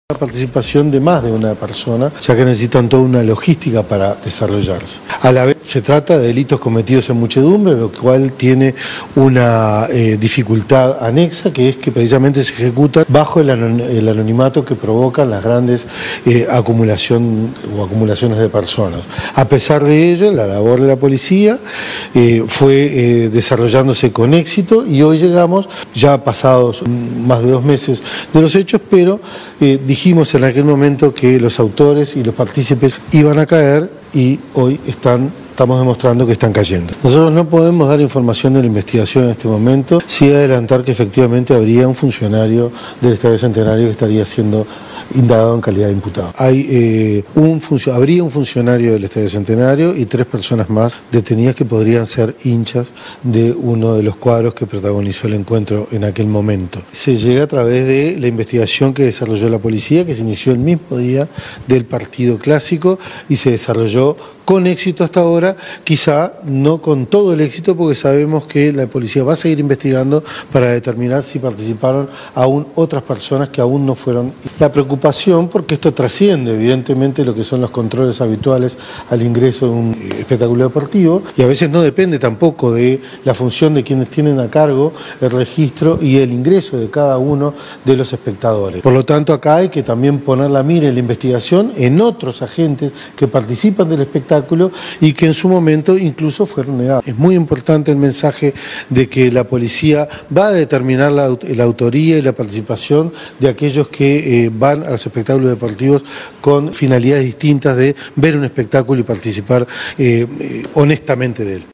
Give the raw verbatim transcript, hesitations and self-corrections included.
La participación de más de una persona, ya que necesitan toda una logística para desarrollarse. A la vez se trata de delitos cometidos en muchedumbre, lo cual tiene una eh, dificultad anexa, que es que precisamente se ejecutan bajo el, anon el anonimato que provocan las grandes eh, acumulación o acumulaciones de personas. A pesar de ello, la labor de la policía eh, fue eh, desarrollándose con éxito y hoy llegamos, ya pasados más de dos meses de los hechos, pero eh, dijimos en aquel momento que los autores y los partícipes iban a caer y hoy están, estamos demostrando que están cayendo. Nosotros no podemos dar información de la investigación en este momento, sí adelantar que efectivamente habría un funcionario del Estadio Centenario que estaría siendo indagado en calidad de imputado. Hay, eh, un habría un funcionario del Estadio Centenario y tres personas más detenidas que podrían ser hinchas de uno de los cuadros que protagonizó el encuentro en aquel momento. Se llega a través de la investigación que desarrolló la policía, que se inició el mismo día del partido clásico y se desarrolló con éxito hasta ahora, quizá no con todo el éxito, porque sabemos que la policía va a seguir investigando para determinar si participaron aún otras personas que aún no fueron. La preocupación, porque esto trasciende evidentemente lo que son los controles habituales al ingreso de un espectáculo deportivo, y a veces no depende tampoco de la función de quienes tienen a cargo el registro y el ingreso de cada uno de los espectadores. Por lo tanto, acá hay que también poner la mira en la investigación en otros agentes que participan del espectáculo y que en su momento incluso fueron negados. Es muy importante el mensaje de que la policía va a determinar la, la autoría y la participación de aquellos que eh, van a los espectáculos deportivos con finalidades distintas de ver un espectáculo y participar eh, eh, honestamente de él.